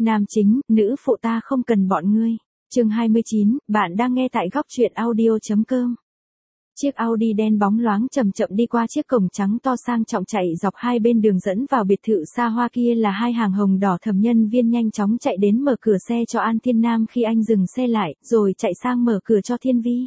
Nam chính, nữ phụ ta không cần bọn ngươi. Chương 29, bạn đang nghe tại góc truyện audio.com. Chiếc Audi đen bóng loáng chậm chậm đi qua chiếc cổng trắng to sang trọng chạy dọc hai bên đường dẫn vào biệt thự xa hoa kia là hai hàng hồng đỏ. Thẩm nhân viên nhanh chóng chạy đến mở cửa xe cho An Thiên Nam khi anh dừng xe lại, rồi chạy sang mở cửa cho Thiên Vi.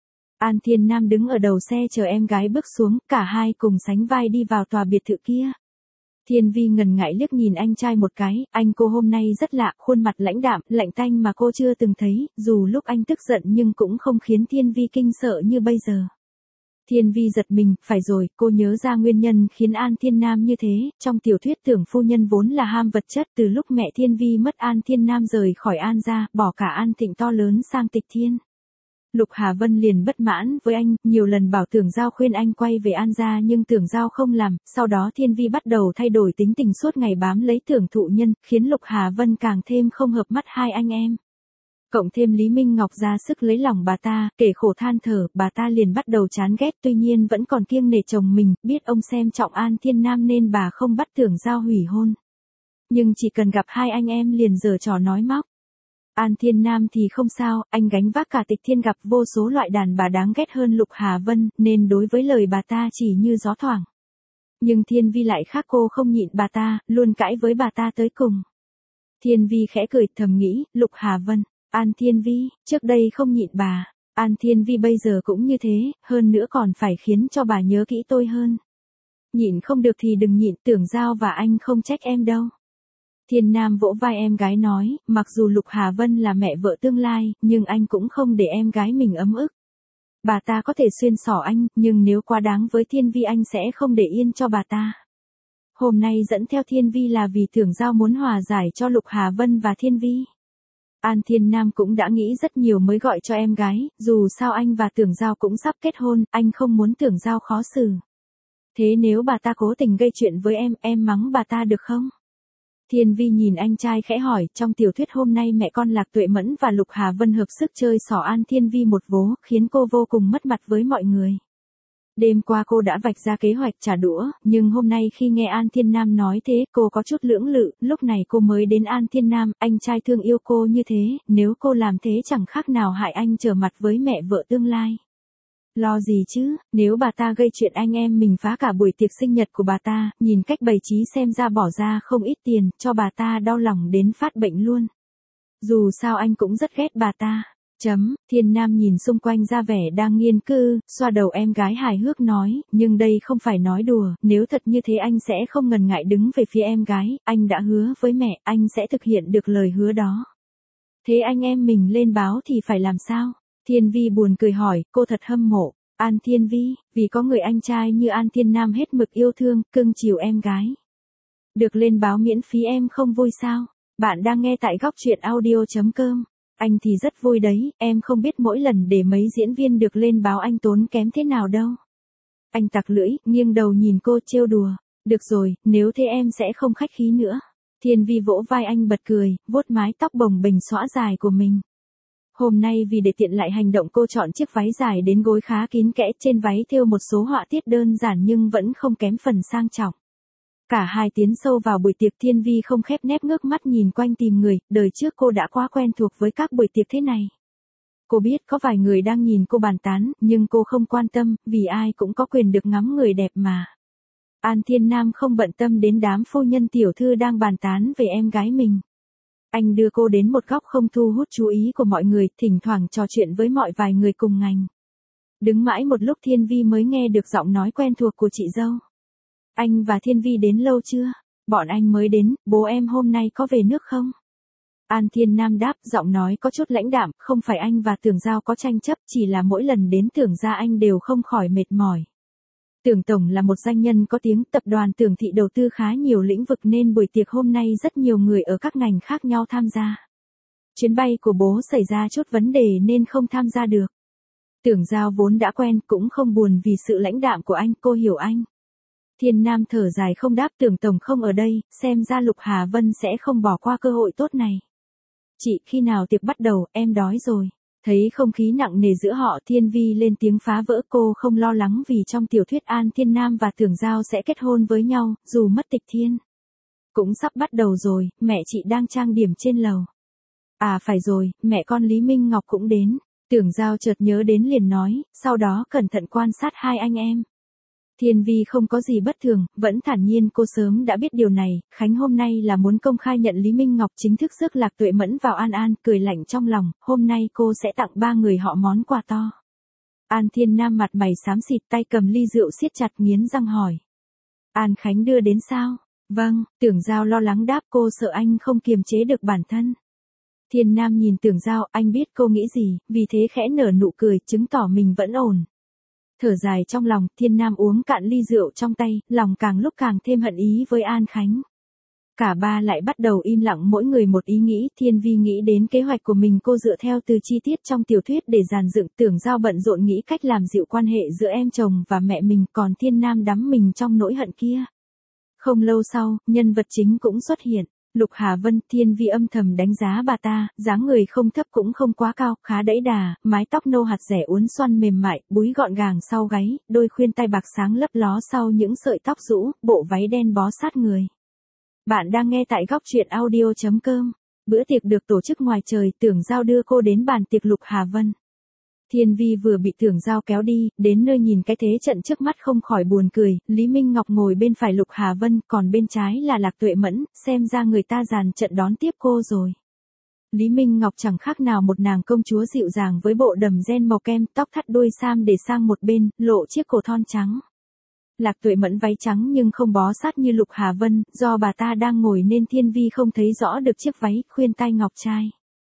An Thiên Nam đứng ở đầu xe chờ em gái bước xuống, cả hai cùng sánh vai đi vào tòa biệt thự kia. Thiên Vi ngần ngại liếc nhìn anh trai một cái, anh cô hôm nay rất lạ, khuôn mặt lãnh đạm, lạnh tanh mà cô chưa từng thấy, dù lúc anh tức giận nhưng cũng không khiến Thiên Vi kinh sợ như bây giờ. Thiên Vi giật mình, phải rồi, cô nhớ ra nguyên nhân khiến An Thiên Nam như thế, trong tiểu thuyết tưởng phu nhân vốn là ham vật chất, từ lúc mẹ Thiên Vi mất An Thiên Nam rời khỏi An gia, bỏ cả An Thịnh to lớn sang Tịch Thiên. Lục Hà Vân liền bất mãn với anh, nhiều lần bảo Tưởng Giao khuyên anh quay về An gia nhưng Tưởng Giao không làm, sau đó Thiên Vi bắt đầu thay đổi tính tình suốt ngày bám lấy Tưởng Thụ Nhân, khiến Lục Hà Vân càng thêm không hợp mắt hai anh em. Cộng thêm Lý Minh Ngọc ra sức lấy lòng bà ta, kể khổ than thở, bà ta liền bắt đầu chán ghét, tuy nhiên vẫn còn kiêng nể chồng mình, biết ông xem trọng An Thiên Nam nên bà không bắt Tưởng Giao hủy hôn. Nhưng chỉ cần gặp hai anh em liền giở trò nói móc. An Thiên Nam thì không sao, anh gánh vác cả Tịch Thiên, gặp vô số loại đàn bà đáng ghét hơn Lục Hà Vân, nên đối với lời bà ta chỉ như gió thoảng. Nhưng Thiên Vi lại khác, cô không nhịn bà ta, luôn cãi với bà ta tới cùng. Thiên Vi khẽ cười thầm nghĩ, Lục Hà Vân, An Thiên Vi, trước đây không nhịn bà, An Thiên Vi bây giờ cũng như thế, hơn nữa còn phải khiến cho bà nhớ kỹ tôi hơn. Nhịn không được thì đừng nhịn, Tưởng Giao và anh không trách em đâu. Thiên Nam vỗ vai em gái nói, mặc dù Lục Hà Vân là mẹ vợ tương lai, nhưng anh cũng không để em gái mình ấm ức. Bà ta có thể xuyên xỏ anh, nhưng nếu quá đáng với Thiên Vi anh sẽ không để yên cho bà ta. Hôm nay dẫn theo Thiên Vi là vì Tưởng Giao muốn hòa giải cho Lục Hà Vân và Thiên Vi. An Thiên Nam cũng đã nghĩ rất nhiều mới gọi cho em gái, dù sao anh và Tưởng Giao cũng sắp kết hôn, anh không muốn Tưởng Giao khó xử. Thế nếu bà ta cố tình gây chuyện với em mắng bà ta được không? Thiên Vi nhìn anh trai khẽ hỏi, trong tiểu thuyết hôm nay mẹ con Lạc Tuệ Mẫn và Lục Hà Vân hợp sức chơi xỏ An Thiên Vi một vố, khiến cô vô cùng mất mặt với mọi người. Đêm qua cô đã vạch ra kế hoạch trả đũa, nhưng hôm nay khi nghe An Thiên Nam nói thế, cô có chút lưỡng lự, lúc này cô mới đến An Thiên Nam, anh trai thương yêu cô như thế, nếu cô làm thế chẳng khác nào hại anh trở mặt với mẹ vợ tương lai. Lo gì chứ, nếu bà ta gây chuyện anh em mình phá cả buổi tiệc sinh nhật của bà ta, nhìn cách bày trí xem ra bỏ ra không ít tiền, cho bà ta đau lòng đến phát bệnh luôn. Dù sao anh cũng rất ghét bà ta. Thiên Nam nhìn xung quanh ra vẻ đang nghiên cư, xoa đầu em gái hài hước nói, nhưng đây không phải nói đùa, nếu thật như thế anh sẽ không ngần ngại đứng về phía em gái, anh đã hứa với mẹ, anh sẽ thực hiện được lời hứa đó. Thế anh em mình lên báo thì phải làm sao? Thiên Vi buồn cười hỏi, cô thật hâm mộ. An Thiên Vi, vì có người anh trai như An Thiên Nam hết mực yêu thương, cưng chiều em gái. Được lên báo miễn phí em không vui sao? Bạn đang nghe tại góc truyện audio.com. Anh thì rất vui đấy, em không biết mỗi lần để mấy diễn viên được lên báo anh tốn kém thế nào đâu. Anh tặc lưỡi, nghiêng đầu nhìn cô trêu đùa. Được rồi, nếu thế em sẽ không khách khí nữa. Thiên Vi vỗ vai anh bật cười, vuốt mái tóc bồng bềnh xõa dài của mình. Hôm nay vì để tiện lại hành động cô chọn chiếc váy dài đến gối khá kín kẽ, trên váy thêu một số họa tiết đơn giản nhưng vẫn không kém phần sang trọng. Cả hai tiến sâu vào buổi tiệc, Thiên Vi không khép nép ngước mắt nhìn quanh tìm người, đời trước cô đã quá quen thuộc với các buổi tiệc thế này. Cô biết có vài người đang nhìn cô bàn tán, nhưng cô không quan tâm, vì ai cũng có quyền được ngắm người đẹp mà. An Thiên Nam không bận tâm đến đám phu nhân tiểu thư đang bàn tán về em gái mình. Anh đưa cô đến một góc không thu hút chú ý của mọi người, thỉnh thoảng trò chuyện với vài người cùng ngành. Đứng mãi một lúc Thiên Vi mới nghe được giọng nói quen thuộc của chị dâu. Anh và Thiên Vi đến lâu chưa? Bọn anh mới đến, bố em hôm nay có về nước không? An Thiên Nam đáp, giọng nói có chút lãnh đạm, không phải anh và Tưởng Giao có tranh chấp, chỉ là mỗi lần đến Tưởng gia anh đều không khỏi mệt mỏi. Tưởng Tổng là một doanh nhân có tiếng, tập đoàn Tưởng Thị đầu tư khá nhiều lĩnh vực nên buổi tiệc hôm nay rất nhiều người ở các ngành khác nhau tham gia. Chuyến bay của bố xảy ra chút vấn đề nên không tham gia được. Tưởng Giao vốn đã quen, cũng không buồn vì sự lãnh đạm của anh, cô hiểu anh. Thiên Nam thở dài không đáp, Tưởng Tổng không ở đây, xem ra Lục Hà Vân sẽ không bỏ qua cơ hội tốt này. Chị, khi nào tiệc bắt đầu, em đói rồi. Thấy không khí nặng nề giữa họ, Thiên Vi lên tiếng phá vỡ, cô không lo lắng vì trong tiểu thuyết An Thiên Nam và Tưởng Giao sẽ kết hôn với nhau, dù mất Tịch Thiên. Cũng sắp bắt đầu rồi, mẹ chị đang trang điểm trên lầu. À phải rồi, mẹ con Lý Minh Ngọc cũng đến. Tưởng Giao chợt nhớ đến liền nói, sau đó cẩn thận quan sát hai anh em. Thiên Vi không có gì bất thường, vẫn thản nhiên. Cô sớm đã biết điều này, Khánh hôm nay là muốn công khai nhận Lý Minh Ngọc chính thức rước Lạc Tuệ Mẫn vào An An, cười lạnh trong lòng, hôm nay cô sẽ tặng ba người họ món quà to. An Thiên Nam mặt mày xám xịt, tay cầm ly rượu siết chặt nghiến răng hỏi. An Khánh đưa đến sao? Vâng, Tưởng Giao lo lắng đáp, cô sợ anh không kiềm chế được bản thân. Thiên Nam nhìn Tưởng Giao, anh biết cô nghĩ gì, vì thế khẽ nở nụ cười, chứng tỏ mình vẫn ổn. Thở dài trong lòng, Thiên Nam uống cạn ly rượu trong tay, lòng càng lúc càng thêm hận ý với An Khánh. Cả ba lại bắt đầu im lặng, mỗi người một ý nghĩ. Thiên Vi nghĩ đến kế hoạch của mình, cô dựa theo từ chi tiết trong tiểu thuyết để dàn dựng. Tưởng Giao bận rộn nghĩ cách làm dịu quan hệ giữa em chồng và mẹ mình, còn Thiên Nam đắm mình trong nỗi hận kia. Không lâu sau, nhân vật chính cũng xuất hiện. Lục Hà Vân. Thiên Vi âm thầm đánh giá bà ta, dáng người không thấp cũng không quá cao, khá đẫy đà, mái tóc nâu hạt rẻ uốn xoăn mềm mại, búi gọn gàng sau gáy, đôi khuyên tai bạc sáng lấp ló sau những sợi tóc rũ, bộ váy đen bó sát người. Bạn đang nghe tại góc truyện audio.com. Bữa tiệc được tổ chức ngoài trời, Tưởng Giao đưa cô đến bàn tiệc Lục Hà Vân. Thiên Vi vừa bị Tưởng Giao kéo đi, đến nơi nhìn cái thế trận trước mắt không khỏi buồn cười. Lý Minh Ngọc ngồi bên phải Lục Hà Vân, còn bên trái là Lạc Tuệ Mẫn, xem ra người ta dàn trận đón tiếp cô rồi. Lý Minh Ngọc chẳng khác nào một nàng công chúa dịu dàng với bộ đầm ren màu kem, tóc thắt đuôi sam để sang một bên, lộ chiếc cổ thon trắng. Lạc Tuệ Mẫn váy trắng nhưng không bó sát như Lục Hà Vân, do bà ta đang ngồi nên Thiên Vi không thấy rõ được chiếc váy, khuyên tai ngọc trai.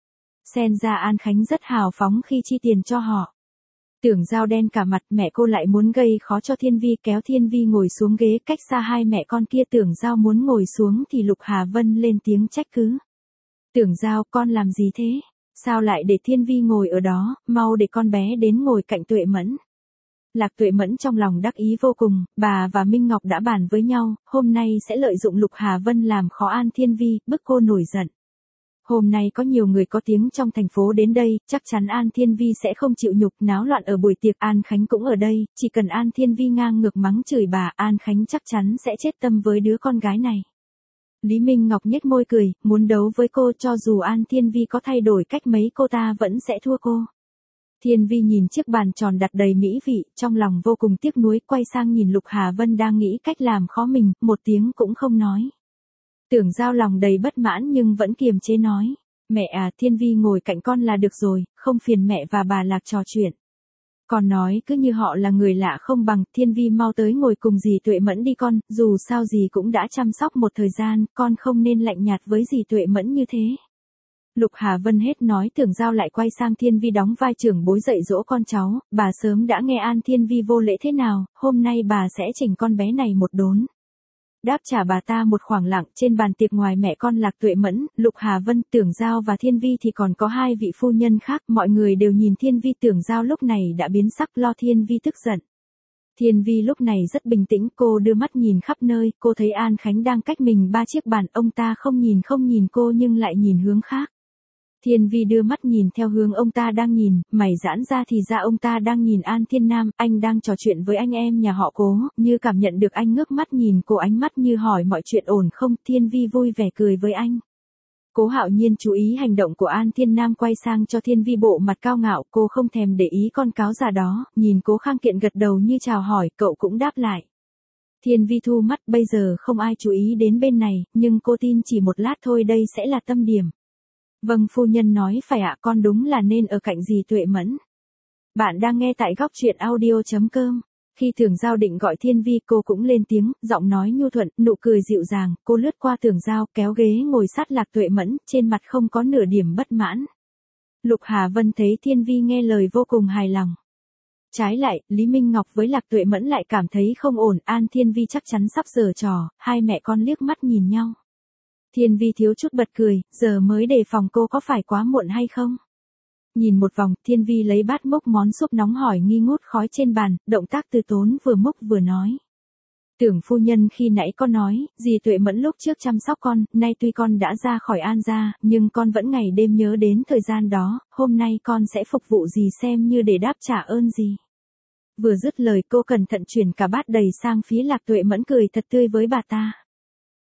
Xem ra An Khánh rất hào phóng khi chi tiền cho họ. Tưởng Giao đen cả mặt, mẹ cô lại muốn gây khó cho Thiên Vi, kéo Thiên Vi ngồi xuống ghế cách xa hai mẹ con kia. Tưởng Giao muốn ngồi xuống thì Lục Hà Vân lên tiếng trách cứ. Tưởng Giao, con làm gì thế? Sao lại để Thiên Vi ngồi ở đó, mau để con bé đến ngồi cạnh Tuệ Mẫn. Lạc Tuệ Mẫn trong lòng đắc ý vô cùng, bà và Minh Ngọc đã bàn với nhau, hôm nay sẽ lợi dụng Lục Hà Vân làm khó An Thiên Vi, bức cô nổi giận. Hôm nay có nhiều người có tiếng trong thành phố đến đây, chắc chắn An Thiên Vi sẽ không chịu nhục náo loạn ở buổi tiệc. An Khánh cũng ở đây, chỉ cần An Thiên Vi ngang ngược mắng chửi bà, An Khánh chắc chắn sẽ chết tâm với đứa con gái này. Lý Minh Ngọc nhếch môi cười, muốn đấu với cô, cho dù An Thiên Vi có thay đổi cách mấy cô ta vẫn sẽ thua cô. Thiên Vi nhìn chiếc bàn tròn đặt đầy mỹ vị, trong lòng vô cùng tiếc nuối, quay sang nhìn Lục Hà Vân đang nghĩ cách làm khó mình, một tiếng cũng không nói. Tưởng Giao lòng đầy bất mãn nhưng vẫn kiềm chế nói, mẹ à, Thiên Vi ngồi cạnh con là được rồi, không phiền mẹ và bà Lạc trò chuyện. Còn nói cứ như họ là người lạ không bằng. Thiên Vi mau tới ngồi cùng dì Tuệ Mẫn đi con, dù sao dì cũng đã chăm sóc một thời gian, con không nên lạnh nhạt với dì Tuệ Mẫn như thế. Lục Hà Vân hết nói, Tưởng Giao lại quay sang Thiên Vi đóng vai trưởng bối dạy dỗ con cháu, bà sớm đã nghe An Thiên Vi vô lễ thế nào, hôm nay bà sẽ chỉnh con bé này một đốn. Đáp trả bà ta một khoảng lặng. Trên bàn tiệc ngoài mẹ con Lạc Tuệ Mẫn, Lục Hà Vân, Tưởng Giao và Thiên Vi thì còn có hai vị phu nhân khác, mọi người đều nhìn Thiên Vi. Tưởng Giao lúc này đã biến sắc, lo Thiên Vi tức giận. Thiên Vi lúc này rất bình tĩnh, cô đưa mắt nhìn khắp nơi, cô thấy An Khánh đang cách mình 3 chiếc bàn, ông ta không nhìn cô nhưng lại nhìn hướng khác. Thiên Vi đưa mắt nhìn theo hướng ông ta đang nhìn, mày giãn ra thì ra ông ta đang nhìn An Thiên Nam, anh đang trò chuyện với anh em nhà họ Cố, như cảm nhận được anh ngước mắt nhìn cô, ánh mắt như hỏi mọi chuyện ổn không. Thiên Vi vui vẻ cười với anh. Cố Hạo Nhiên chú ý hành động của An Thiên Nam, quay sang cho Thiên Vi bộ mặt cao ngạo, cô không thèm để ý con cáo già đó, nhìn Cố Khang Kiện gật đầu như chào hỏi, cậu cũng đáp lại. Thiên Vi thu mắt, bây giờ không ai chú ý đến bên này, nhưng cô tin chỉ một lát thôi đây sẽ là tâm điểm. Vâng phu nhân nói phải ạ, con đúng là nên ở cạnh dì Tuệ Mẫn. Bạn đang nghe tại góc truyện audio.com. Khi Tưởng Giao định gọi Thiên Vi, cô cũng lên tiếng, giọng nói nhu thuận, nụ cười dịu dàng, cô lướt qua Tưởng Giao, kéo ghế ngồi sát Lạc Tuệ Mẫn, trên mặt không có nửa điểm bất mãn. Lục Hà Vân thấy Thiên Vi nghe lời vô cùng hài lòng. Trái lại, Lý Minh Ngọc với Lạc Tuệ Mẫn lại cảm thấy không ổn, An Thiên Vi chắc chắn sắp giở trò, hai mẹ con liếc mắt nhìn nhau. Thiên Vi thiếu chút bật cười, giờ mới đề phòng cô có phải quá muộn hay không? Nhìn một vòng, Thiên Vi lấy bát múc món súp nóng hỏi nghi ngút khói trên bàn, động tác từ tốn vừa múc vừa nói. Tưởng phu nhân khi nãy con nói, dì Tuệ Mẫn lúc trước chăm sóc con, nay tuy con đã ra khỏi An gia, nhưng con vẫn ngày đêm nhớ đến thời gian đó, hôm nay con sẽ phục vụ dì xem như để đáp trả ơn dì. Vừa dứt lời cô cẩn thận chuyển cả bát đầy sang phía Lạc Tuệ Mẫn, cười thật tươi với bà ta.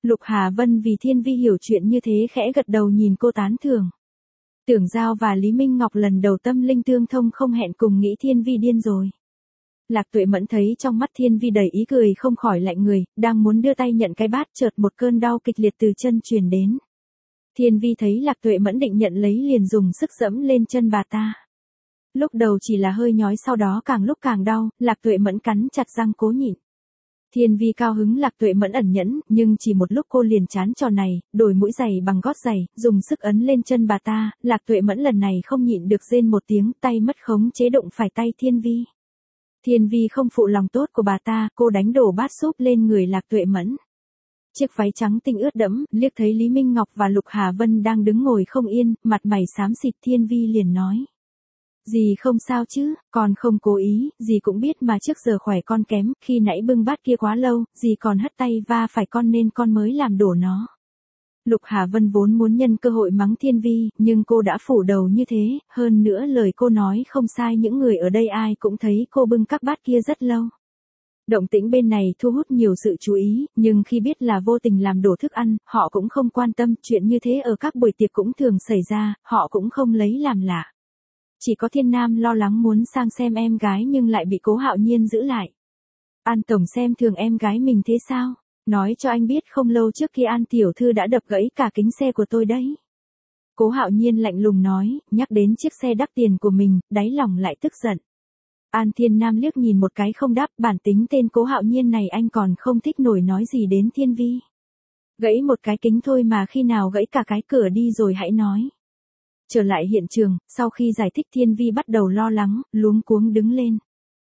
Lục Hà Vân vì Thiên Vi hiểu chuyện như thế khẽ gật đầu nhìn cô tán thưởng. Tưởng Giao và Lý Minh Ngọc lần đầu tâm linh tương thông không hẹn cùng nghĩ Thiên Vi điên rồi. Lạc Tuệ Mẫn thấy trong mắt Thiên Vi đầy ý cười không khỏi lạnh người, đang muốn đưa tay nhận cái bát chợt một cơn đau kịch liệt từ chân truyền đến. Thiên Vi thấy Lạc Tuệ Mẫn định nhận lấy liền dùng sức giẫm lên chân bà ta. Lúc đầu chỉ là hơi nhói sau đó càng lúc càng đau, Lạc Tuệ Mẫn cắn chặt răng cố nhịn. Thiên Vi cao hứng Lạc Tuệ Mẫn ẩn nhẫn, nhưng chỉ một lúc cô liền chán trò này, đổi mũi giày bằng gót giày, dùng sức ấn lên chân bà ta, Lạc Tuệ Mẫn lần này không nhịn được rên một tiếng, tay mất khống chế đụng phải tay Thiên Vi. Thiên Vi không phụ lòng tốt của bà ta, cô đánh đổ bát súp lên người Lạc Tuệ Mẫn. Chiếc váy trắng tinh ướt đẫm, liếc thấy Lý Minh Ngọc và Lục Hà Vân đang đứng ngồi không yên, mặt mày xám xịt Thiên Vi liền nói. Dì không sao chứ, con không cố ý, dì cũng biết mà trước giờ khỏe con kém, khi nãy bưng bát kia quá lâu, dì còn hất tay va phải con nên con mới làm đổ nó. Lục Hà Vân vốn muốn nhân cơ hội mắng Thiên Vi, nhưng cô đã phủ đầu như thế, hơn nữa lời cô nói không sai những người ở đây ai cũng thấy cô bưng các bát kia rất lâu. Động tĩnh bên này thu hút nhiều sự chú ý, nhưng khi biết là vô tình làm đổ thức ăn, họ cũng không quan tâm, chuyện như thế ở các buổi tiệc cũng thường xảy ra, họ cũng không lấy làm lạ. Chỉ có Thiên Nam lo lắng muốn sang xem em gái nhưng lại bị Cố Hạo Nhiên giữ lại. An tổng xem thường em gái mình thế sao? Nói cho anh biết không lâu trước khi An tiểu thư đã đập gãy cả kính xe của tôi đấy. Cố Hạo Nhiên lạnh lùng nói, nhắc đến chiếc xe đắt tiền của mình, đáy lòng lại tức giận. An Thiên Nam liếc nhìn một cái không đáp, bản tính tên Cố Hạo Nhiên này anh còn không thích nổi nói gì đến Thiên Vi. Gãy một cái kính thôi mà khi nào gãy cả cái cửa đi rồi hãy nói. Trở lại hiện trường, sau khi giải thích Thiên Vi bắt đầu lo lắng, luống cuống đứng lên.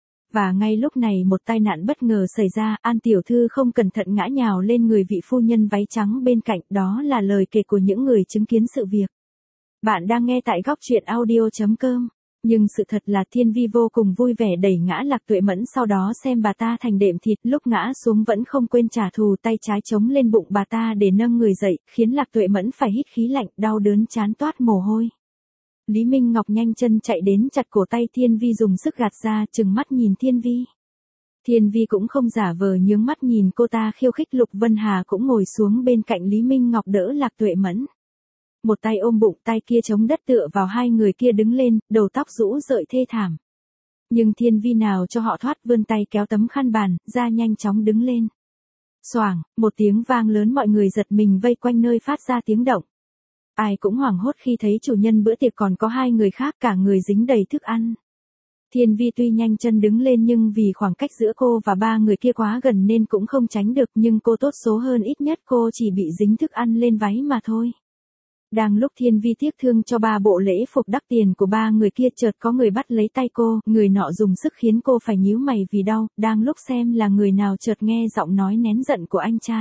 Và ngay lúc này một tai nạn bất ngờ xảy ra, An tiểu thư không cẩn thận ngã nhào lên người vị phu nhân váy trắng bên cạnh, đó là lời kể của những người chứng kiến sự việc. Bạn đang nghe tại góc truyện audio.com. Nhưng sự thật là Thiên Vi vô cùng vui vẻ đẩy ngã Lạc Tuệ Mẫn sau đó xem bà ta thành đệm thịt, lúc ngã xuống vẫn không quên trả thù, tay trái chống lên bụng bà ta để nâng người dậy, khiến Lạc Tuệ Mẫn phải hít khí lạnh, đau đớn chán toát mồ hôi. Lý Minh Ngọc nhanh chân chạy đến chặt cổ tay Thiên Vi dùng sức gạt ra, trừng mắt nhìn Thiên Vi. Thiên Vi cũng không giả vờ nhướng mắt nhìn cô ta khiêu khích. Lục Vân Hà cũng ngồi xuống bên cạnh Lý Minh Ngọc đỡ Lạc Tuệ Mẫn. Một tay ôm bụng, tay kia chống đất tựa vào hai người kia đứng lên, đầu tóc rũ rượi thê thảm. Nhưng Thiên Vi nào cho họ thoát, vươn tay kéo tấm khăn bàn, ra nhanh chóng đứng lên. Xoảng, một tiếng vang lớn, mọi người giật mình vây quanh nơi phát ra tiếng động. Ai cũng hoảng hốt khi thấy chủ nhân bữa tiệc còn có hai người khác, cả người dính đầy thức ăn. Thiên Vi tuy nhanh chân đứng lên nhưng vì khoảng cách giữa cô và ba người kia quá gần nên cũng không tránh được, nhưng cô tốt số hơn, ít nhất cô chỉ bị dính thức ăn lên váy mà thôi. Đang lúc Thiên Vi tiếc thương cho ba bộ lễ phục đắt tiền của ba người kia, chợt có người bắt lấy tay cô, người nọ dùng sức khiến cô phải nhíu mày vì đau, đang lúc xem là người nào chợt nghe giọng nói nén giận của anh trai.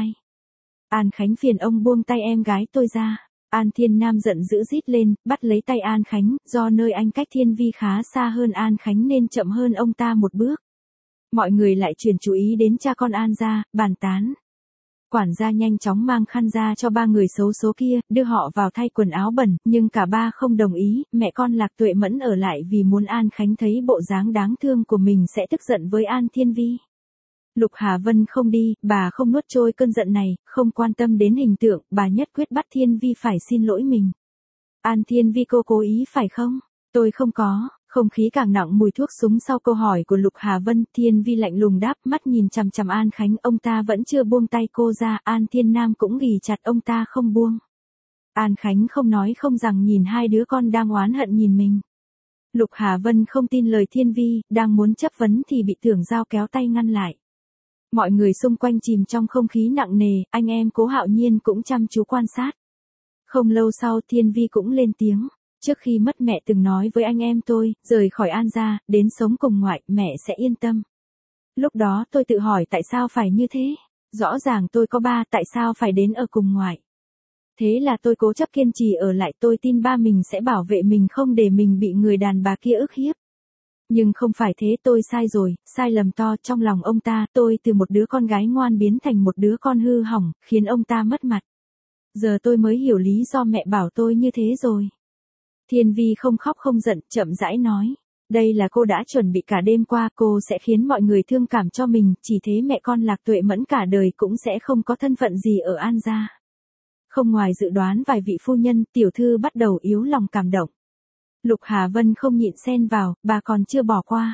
An Khánh, phiền ông buông tay em gái tôi ra. An Thiên Nam giận dữ rít lên, bắt lấy tay An Khánh, do nơi anh cách Thiên Vi khá xa hơn An Khánh nên chậm hơn ông ta một bước. Mọi người lại chuyển chú ý đến cha con An gia, bàn tán. Quản gia nhanh chóng mang khăn ra cho ba người xấu số kia, đưa họ vào thay quần áo bẩn, nhưng cả ba không đồng ý, mẹ con Lạc Tuệ Mẫn ở lại vì muốn An Khánh thấy bộ dáng đáng thương của mình sẽ tức giận với An Thiên Vi. Lục Hà Vân không đi, bà không nuốt trôi cơn giận này, không quan tâm đến hình tượng, bà nhất quyết bắt Thiên Vi phải xin lỗi mình. An Thiên Vi, cô cố ý phải không? Tôi không có. Không khí càng nặng mùi thuốc súng sau câu hỏi của Lục Hà Vân. Thiên Vi lạnh lùng đáp, mắt nhìn chằm chằm An Khánh, ông ta vẫn chưa buông tay cô ra, An Thiên Nam cũng ghì chặt ông ta không buông. An Khánh không nói không rằng nhìn hai đứa con đang oán hận nhìn mình. Lục Hà Vân không tin lời Thiên Vi, đang muốn chất vấn thì bị Tưởng Giao kéo tay ngăn lại. Mọi người xung quanh chìm trong không khí nặng nề, anh em Cố Hạo Nhiên cũng chăm chú quan sát. Không lâu sau Thiên Vi cũng lên tiếng. Trước khi mất mẹ từng nói với anh em tôi, rời khỏi An gia, đến sống cùng ngoại, mẹ sẽ yên tâm. Lúc đó tôi tự hỏi tại sao phải như thế? Rõ ràng tôi có ba, tại sao phải đến ở cùng ngoại? Thế là tôi cố chấp kiên trì ở lại, tôi tin ba mình sẽ bảo vệ mình không để mình bị người đàn bà kia ức hiếp. Nhưng không phải thế, tôi sai rồi, sai lầm to trong lòng ông ta, tôi từ một đứa con gái ngoan biến thành một đứa con hư hỏng, khiến ông ta mất mặt. Giờ tôi mới hiểu lý do mẹ bảo tôi như thế rồi. Thiên Vi không khóc không giận, chậm rãi nói. Đây là cô đã chuẩn bị cả đêm qua, cô sẽ khiến mọi người thương cảm cho mình, chỉ thế mẹ con Lạc Tuệ Mẫn cả đời cũng sẽ không có thân phận gì ở An gia. Không ngoài dự đoán vài vị phu nhân, tiểu thư bắt đầu yếu lòng cảm động. Lục Hà Vân không nhịn xen vào, bà còn chưa bỏ qua.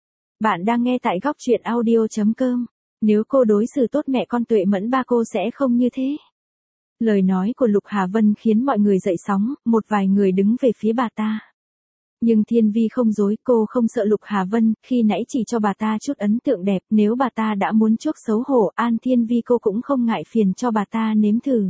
Bạn đang nghe tại góc truyện audio.com. Nếu cô đối xử tốt mẹ con Tuệ Mẫn ba cô sẽ không như thế. Lời nói của Lục Hà Vân khiến mọi người dậy sóng, một vài người đứng về phía bà ta. Nhưng Thiên Vi không dối, cô không sợ Lục Hà Vân, khi nãy chỉ cho bà ta chút ấn tượng đẹp, nếu bà ta đã muốn chuốc xấu hổ, An Thiên Vi cô cũng không ngại phiền cho bà ta nếm thử.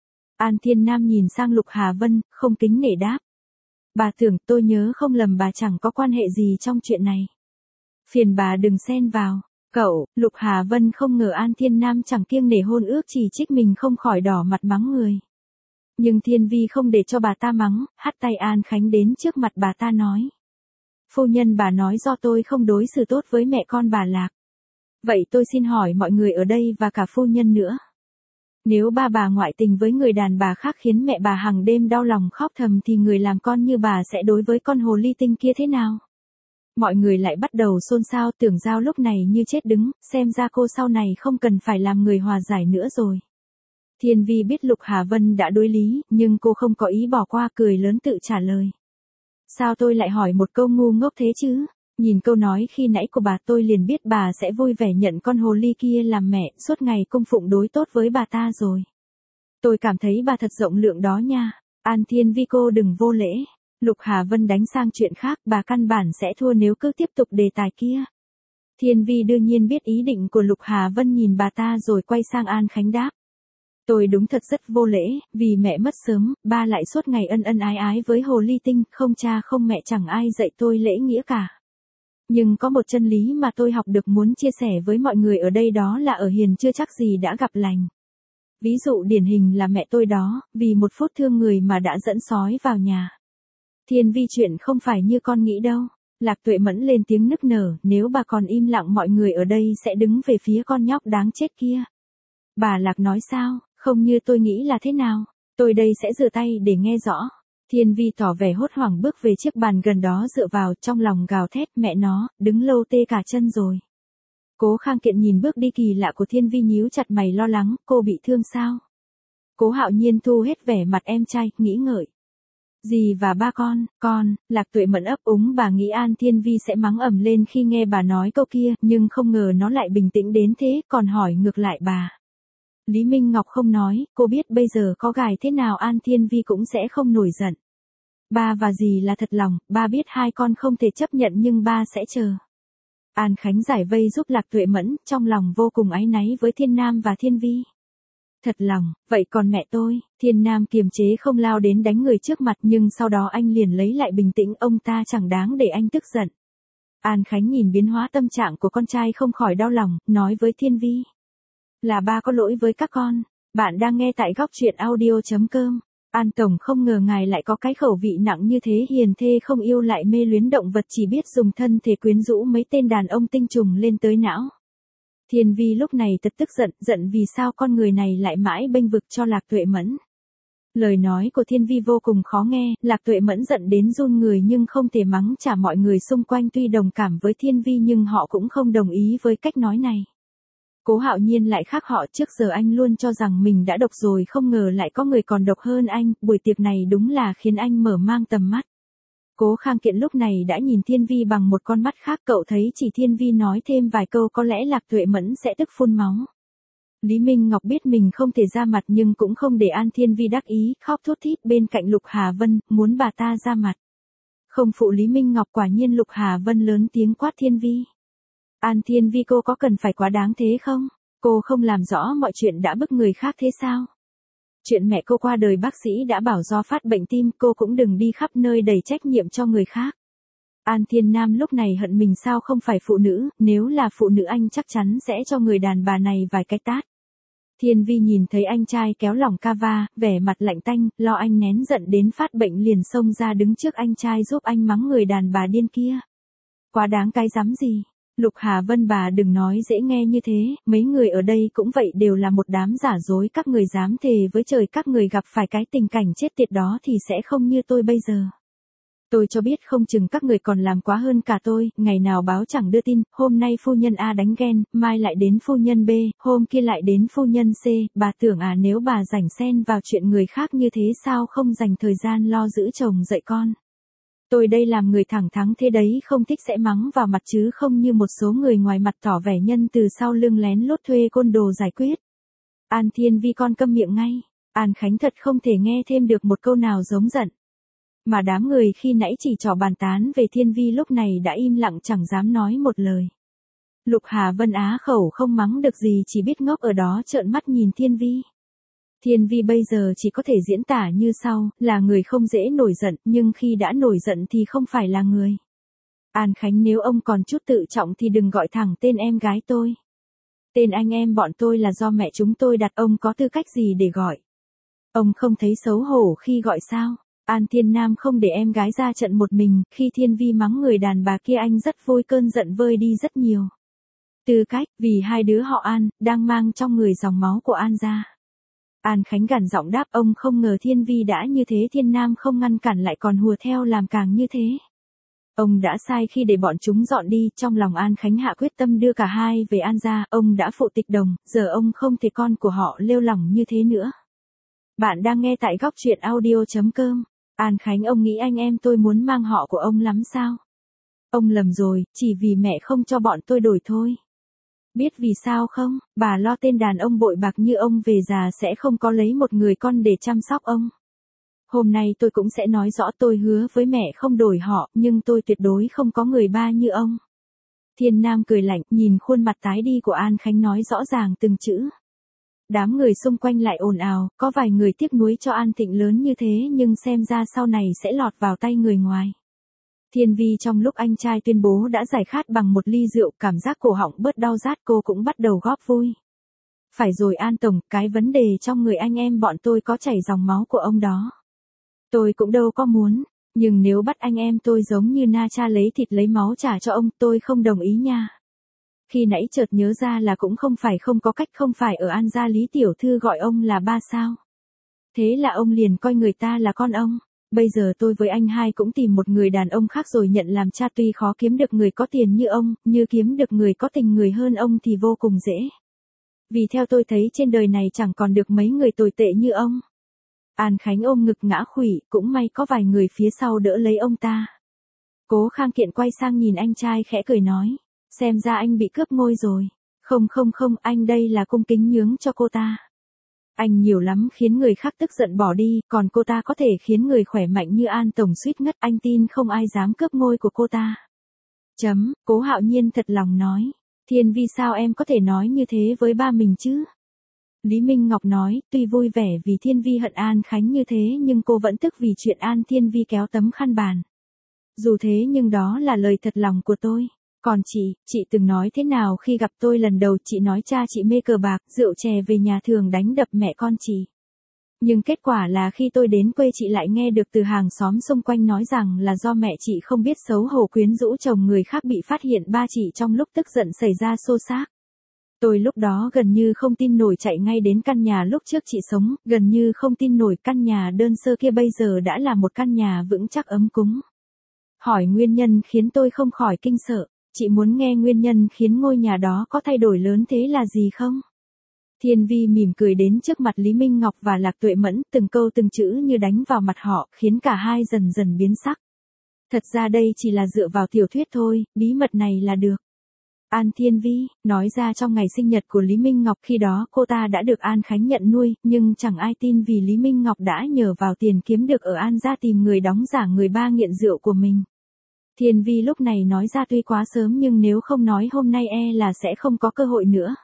An Thiên Nam nhìn sang Lục Hà Vân, không kính nể đáp. Bà tưởng, tôi nhớ không lầm bà chẳng có quan hệ gì trong chuyện này. Phiền bà đừng xen vào. Cậu, Lục Hà Vân không ngờ An Thiên Nam chẳng kiêng nể hôn ước chỉ trích mình không khỏi đỏ mặt mắng người. Nhưng Thiên Vi không để cho bà ta mắng, hắt tay An Khánh đến trước mặt bà ta nói. Phu nhân bà nói do tôi không đối xử tốt với mẹ con bà Lạc. Vậy tôi xin hỏi mọi người ở đây và cả phu nhân nữa. Nếu bà ngoại tình với người đàn bà khác khiến mẹ bà hàng đêm đau lòng khóc thầm thì người làm con như bà sẽ đối với con hồ ly tinh kia thế nào? Mọi người lại bắt đầu xôn xao, Tưởng Giao lúc này như chết đứng, xem ra cô sau này không cần phải làm người hòa giải nữa rồi. Thiên Vi biết Lục Hà Vân đã đối lý, nhưng cô không có ý bỏ qua, cười lớn tự trả lời. Sao tôi lại hỏi một câu ngu ngốc thế chứ? Nhìn câu nói khi nãy của bà tôi liền biết bà sẽ vui vẻ nhận con hồ ly kia làm mẹ, suốt ngày cung phụng đối tốt với bà ta rồi. Tôi cảm thấy bà thật rộng lượng đó nha. An Thiên Vi cô đừng vô lễ. Lục Hà Vân đánh sang chuyện khác, bà căn bản sẽ thua nếu cứ tiếp tục đề tài kia. Thiên Vi đương nhiên biết ý định của Lục Hà Vân, nhìn bà ta rồi quay sang An Khánh đáp. Tôi đúng thật rất vô lễ, vì mẹ mất sớm, ba lại suốt ngày ân ân ái ái với hồ ly tinh, không cha không mẹ chẳng ai dạy tôi lễ nghĩa cả. Nhưng có một chân lý mà tôi học được muốn chia sẻ với mọi người ở đây, đó là ở hiền chưa chắc gì đã gặp lành. Ví dụ điển hình là mẹ tôi đó, vì một phút thương người mà đã dẫn sói vào nhà. Thiên Vi chuyện không phải như con nghĩ đâu. Lạc Tuệ Mẫn lên tiếng nức nở, nếu bà còn im lặng mọi người ở đây sẽ đứng về phía con nhóc đáng chết kia. Bà Lạc nói sao, không như tôi nghĩ là thế nào, tôi đây sẽ rửa tay để nghe rõ. Thiên Vi tỏ vẻ hốt hoảng bước về chiếc bàn gần đó dựa vào, trong lòng gào thét, mẹ nó, đứng lâu tê cả chân rồi. Cố Khang Kiện nhìn bước đi kỳ lạ của Thiên Vi nhíu chặt mày lo lắng, cô bị thương sao? Cố Hạo Nhiên thu hết vẻ mặt em trai, nghĩ ngợi. Dì và ba con, Lạc Tuệ Mẫn ấp úng, bà nghĩ An Thiên Vi sẽ mắng ầm lên khi nghe bà nói câu kia, nhưng không ngờ nó lại bình tĩnh đến thế, còn hỏi ngược lại bà. Lý Minh Ngọc không nói, cô biết bây giờ có gài thế nào An Thiên Vi cũng sẽ không nổi giận. Ba và dì là thật lòng, ba biết hai con không thể chấp nhận nhưng ba sẽ chờ. An Khánh giải vây giúp Lạc Tuệ Mẫn, trong lòng vô cùng áy náy với Thiên Nam và Thiên Vi. Thật lòng, vậy còn mẹ tôi? Thiên Nam kiềm chế không lao đến đánh người trước mặt, nhưng sau đó anh liền lấy lại bình tĩnh, ông ta chẳng đáng để anh tức giận. An Khánh nhìn biến hóa tâm trạng của con trai không khỏi đau lòng, nói với Thiên Vi. Là ba có lỗi với các con. Bạn đang nghe tại góc truyện audio.com. An Tổng không ngờ ngài lại có cái khẩu vị nặng như thế, hiền thê không yêu lại mê luyến động vật, chỉ biết dùng thân thể quyến rũ mấy tên đàn ông tinh trùng lên tới não. Thiên Vi lúc này tức giận vì sao con người này lại mãi bênh vực cho Lạc Tuệ Mẫn. Lời nói của Thiên Vi vô cùng khó nghe, Lạc Tuệ Mẫn giận đến run người nhưng không thể mắng trả, mọi người xung quanh tuy đồng cảm với Thiên Vi nhưng họ cũng không đồng ý với cách nói này. Cố Hạo Nhiên lại khác họ, trước giờ anh luôn cho rằng mình đã độc rồi, không ngờ lại có người còn độc hơn anh, buổi tiệc này đúng là khiến anh mở mang tầm mắt. Cố Khang Kiện lúc này đã nhìn Thiên Vi bằng một con mắt khác, cậu thấy chỉ Thiên Vi nói thêm vài câu có lẽ Lạc Tuệ Mẫn sẽ tức phun máu. Lý Minh Ngọc biết mình không thể ra mặt nhưng cũng không để An Thiên Vi đắc ý, khóc thút thít bên cạnh Lục Hà Vân, muốn bà ta ra mặt. Không phụ Lý Minh Ngọc, quả nhiên Lục Hà Vân lớn tiếng quát Thiên Vi. An Thiên Vi cô có cần phải quá đáng thế không? Cô không làm rõ mọi chuyện đã bức người khác thế sao? Chuyện mẹ cô qua đời bác sĩ đã bảo do phát bệnh tim, cô cũng đừng đi khắp nơi đầy trách nhiệm cho người khác. An Thiên Nam lúc này hận mình sao không phải phụ nữ, nếu là phụ nữ anh chắc chắn sẽ cho người đàn bà này vài cái tát. Thiên Vi nhìn thấy anh trai kéo lỏng Cava, vẻ mặt lạnh tanh, lo anh nén giận đến phát bệnh liền xông ra đứng trước anh trai giúp anh mắng người đàn bà điên kia. Quá đáng cái rắm gì? Lục Hà Vân bà đừng nói dễ nghe như thế, mấy người ở đây cũng vậy, đều là một đám giả dối, các người dám thề với trời các người gặp phải cái tình cảnh chết tiệt đó thì sẽ không như tôi bây giờ. Tôi cho biết không chừng các người còn làm quá hơn cả tôi, ngày nào báo chẳng đưa tin, hôm nay phu nhân A đánh ghen, mai lại đến phu nhân B, hôm kia lại đến phu nhân C, bà tưởng nếu bà rảnh xen vào chuyện người khác như thế sao không dành thời gian lo giữ chồng dạy con. Tôi đây làm người thẳng thắn thế đấy, không thích sẽ mắng vào mặt chứ không như một số người ngoài mặt tỏ vẻ nhân từ sau lưng lén lút thuê côn đồ giải quyết. An Thiên Vi con câm miệng ngay, An Khánh thật không thể nghe thêm được một câu nào giống giận. Mà đám người khi nãy chỉ trò bàn tán về Thiên Vi lúc này đã im lặng chẳng dám nói một lời. Lục Hà Vân á khẩu không mắng được gì, chỉ biết ngốc ở đó trợn mắt nhìn Thiên Vi. Thiên Vi bây giờ chỉ có thể diễn tả như sau, là người không dễ nổi giận, nhưng khi đã nổi giận thì không phải là người. An Khánh, nếu ông còn chút tự trọng thì đừng gọi thẳng tên em gái tôi. Tên anh em bọn tôi là do mẹ chúng tôi đặt, ông có tư cách gì để gọi? Ông không thấy xấu hổ khi gọi sao? An Thiên Nam không để em gái ra trận một mình, khi Thiên Vi mắng người đàn bà kia anh rất vui, cơn giận vơi đi rất nhiều. Tư cách, vì hai đứa họ An, đang mang trong người dòng máu của An gia. An Khánh gằn giọng đáp, ông không ngờ Thiên Vi đã như thế, Thiên Nam không ngăn cản lại còn hùa theo làm càng như thế. Ông đã sai khi để bọn chúng dọn đi, trong lòng An Khánh hạ quyết tâm đưa cả hai về An gia, ông đã phụ tịch đồng, giờ ông không thể con của họ lêu lỏng như thế nữa. Bạn đang nghe tại góc truyện audio.com. An Khánh, ông nghĩ anh em tôi muốn mang họ của ông lắm sao? Ông lầm rồi, chỉ vì mẹ không cho bọn tôi đổi thôi. Biết vì sao không? Bà lo tên đàn ông bội bạc như ông về già sẽ không có lấy một người con để chăm sóc ông. Hôm nay tôi cũng sẽ nói rõ, tôi hứa với mẹ không đổi họ, nhưng tôi tuyệt đối không có người ba như ông. Thiên Nam cười lạnh, nhìn khuôn mặt tái đi của An Khánh nói rõ ràng từng chữ. Đám người xung quanh lại ồn ào, có vài người tiếc nuối cho An Thịnh lớn như thế nhưng xem ra sau này sẽ lọt vào tay người ngoài. Thiên Vi trong lúc anh trai tuyên bố đã giải khát bằng một ly rượu, cảm giác cổ họng bớt đau rát, cô cũng bắt đầu góp vui. Phải rồi An Tổng, cái vấn đề trong người anh em bọn tôi có chảy dòng máu của ông đó. Tôi cũng đâu có muốn, nhưng nếu bắt anh em tôi giống như Na Cha lấy thịt lấy máu trả cho ông, tôi không đồng ý nha. Khi nãy chợt nhớ ra là cũng không phải không có cách, không phải ở An gia Lý tiểu thư gọi ông là ba sao. Thế là ông liền coi người ta là con ông. Bây giờ tôi với anh hai cũng tìm một người đàn ông khác rồi nhận làm cha, tuy khó kiếm được người có tiền như ông, như kiếm được người có tình người hơn ông thì vô cùng dễ. Vì theo tôi thấy trên đời này chẳng còn được mấy người tồi tệ như ông. An Khánh ôm ngực ngã khuỵu, cũng may có vài người phía sau đỡ lấy ông ta. Cố Khang Kiện quay sang nhìn anh trai khẽ cười nói, xem ra anh bị cướp ngôi rồi. Không, anh đây là cung kính nhướng cho cô ta. Anh nhiều lắm khiến người khác tức giận bỏ đi, còn cô ta có thể khiến người khỏe mạnh như An Tổng suýt ngất, anh tin không ai dám cướp ngôi của cô ta. Cố Hạo Nhiên thật lòng nói, Thiên Vi sao em có thể nói như thế với ba mình chứ? Lý Minh Ngọc nói, tuy vui vẻ vì Thiên Vi hận An Khánh như thế nhưng cô vẫn tức vì chuyện An Thiên Vi kéo tấm khăn bàn. Dù thế nhưng đó là lời thật lòng của tôi. Còn chị từng nói thế nào khi gặp tôi lần đầu? Chị nói cha chị mê cờ bạc, rượu chè, về nhà thường đánh đập mẹ con chị. Nhưng kết quả là khi tôi đến quê chị lại nghe được từ hàng xóm xung quanh nói rằng là do mẹ chị không biết xấu hổ quyến rũ chồng người khác bị phát hiện ba chị trong lúc tức giận xảy ra xô xát. Tôi lúc đó gần như không tin nổi, chạy ngay đến căn nhà lúc trước chị sống, gần như không tin nổi căn nhà đơn sơ kia bây giờ đã là một căn nhà vững chắc ấm cúng. Hỏi nguyên nhân khiến tôi không khỏi kinh sợ. Chị muốn nghe nguyên nhân khiến ngôi nhà đó có thay đổi lớn thế là gì không? Thiên Vi mỉm cười đến trước mặt Lý Minh Ngọc và Lạc Tuệ Mẫn, từng câu từng chữ như đánh vào mặt họ, khiến cả hai dần dần biến sắc. Thật ra đây chỉ là dựa vào tiểu thuyết thôi, bí mật này là được. An Thiên Vi nói ra trong ngày sinh nhật của Lý Minh Ngọc, khi đó cô ta đã được An Khánh nhận nuôi, nhưng chẳng ai tin vì Lý Minh Ngọc đã nhờ vào tiền kiếm được ở An gia tìm người đóng giả người ba nghiện rượu của mình. Thiên Vi lúc này nói ra tuy quá sớm nhưng nếu không nói hôm nay là sẽ không có cơ hội nữa.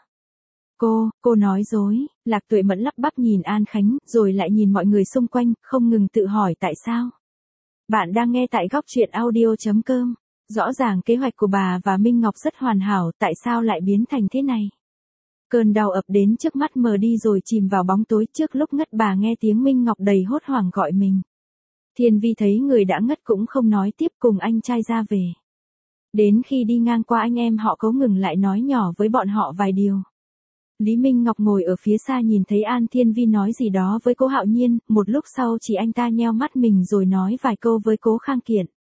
Cô nói dối. Lạc Tuệ Mẫn lắp bắp nhìn An Khánh, rồi lại nhìn mọi người xung quanh, không ngừng tự hỏi tại sao. Bạn đang nghe tại góc truyện audio.com. Rõ ràng kế hoạch của bà và Minh Ngọc rất hoàn hảo, tại sao lại biến thành thế này? Cơn đau ập đến trước mắt mờ đi rồi chìm vào bóng tối, trước lúc ngất bà nghe tiếng Minh Ngọc đầy hốt hoảng gọi mình. Thiên Vi thấy người đã ngất cũng không nói tiếp, cùng anh trai ra về. Đến khi đi ngang qua anh em họ Cố ngừng lại nói nhỏ với bọn họ vài điều. Lý Minh Ngọc ngồi ở phía xa nhìn thấy An Thiên Vi nói gì đó với Cố Hạo Nhiên, một lúc sau chỉ anh ta nheo mắt mình rồi nói vài câu với Cố Khang Kiện.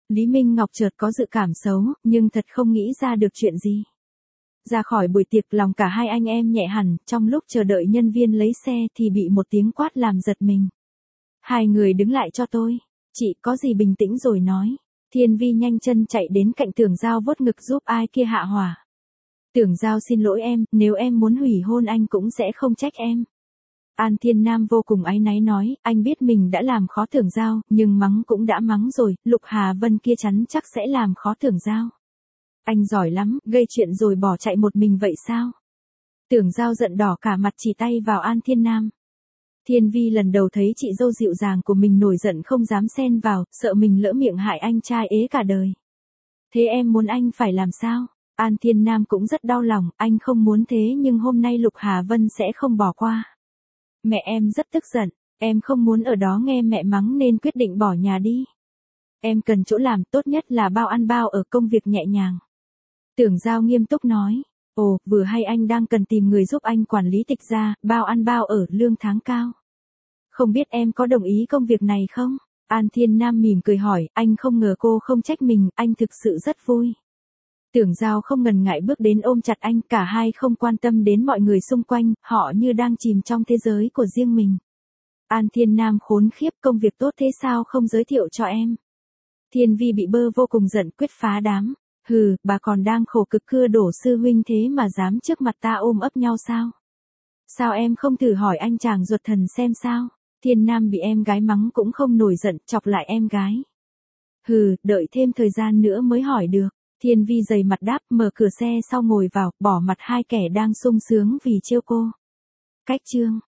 Lý Minh Ngọc chợt có dự cảm xấu, nhưng thật không nghĩ ra được chuyện gì. Ra khỏi buổi tiệc lòng cả hai anh em nhẹ hẳn, trong lúc chờ đợi nhân viên lấy xe thì bị một tiếng quát làm giật mình. Hai người đứng lại cho tôi. Chị có gì bình tĩnh rồi nói. Thiên Vi nhanh chân chạy đến cạnh Tưởng Giao vuốt ngực giúp ai kia hạ hỏa. Tưởng Giao xin lỗi em, nếu em muốn hủy hôn anh cũng sẽ không trách em. An Thiên Nam vô cùng áy náy nói, anh biết mình đã làm khó Tưởng Giao, nhưng mắng cũng đã mắng rồi, Lục Hà Vân kia chắn chắc sẽ làm khó Tưởng Giao. Anh giỏi lắm, gây chuyện rồi bỏ chạy một mình vậy sao? Tưởng Giao giận đỏ cả mặt chỉ tay vào An Thiên Nam. Thiên Vi lần đầu thấy chị dâu dịu dàng của mình nổi giận không dám xen vào, sợ mình lỡ miệng hại anh trai ế cả đời. Thế em muốn anh phải làm sao? An Thiên Nam cũng rất đau lòng, anh không muốn thế nhưng hôm nay Lục Hà Vân sẽ không bỏ qua. Mẹ em rất tức giận, em không muốn ở đó nghe mẹ mắng nên quyết định bỏ nhà đi. Em cần chỗ làm, tốt nhất là bao ăn bao ở, công việc nhẹ nhàng. Tưởng Giao nghiêm túc nói, ồ, vừa hay anh đang cần tìm người giúp anh quản lý tịch gia, bao ăn bao ở, lương tháng cao. Không biết em có đồng ý công việc này không? An Thiên Nam mỉm cười hỏi, anh không ngờ cô không trách mình, anh thực sự rất vui. Tưởng Giao không ngần ngại bước đến ôm chặt anh, cả hai không quan tâm đến mọi người xung quanh, họ như đang chìm trong thế giới của riêng mình. An Thiên Nam khốn khiếp, công việc tốt thế sao không giới thiệu cho em? Thiên Vi bị bơ vô cùng giận, quyết phá đám. Hừ, bà còn đang khổ cực cưa đổ sư huynh thế mà dám trước mặt ta ôm ấp nhau sao? Sao em không thử hỏi anh chàng ruột thần xem sao? Thiên Nam bị em gái mắng cũng không nổi giận, chọc lại em gái. Hừ, đợi thêm thời gian nữa mới hỏi được. Thiên Vi dày mặt đáp, mở cửa xe sau ngồi vào, bỏ mặt hai kẻ đang sung sướng vì trêu cô. Cách chương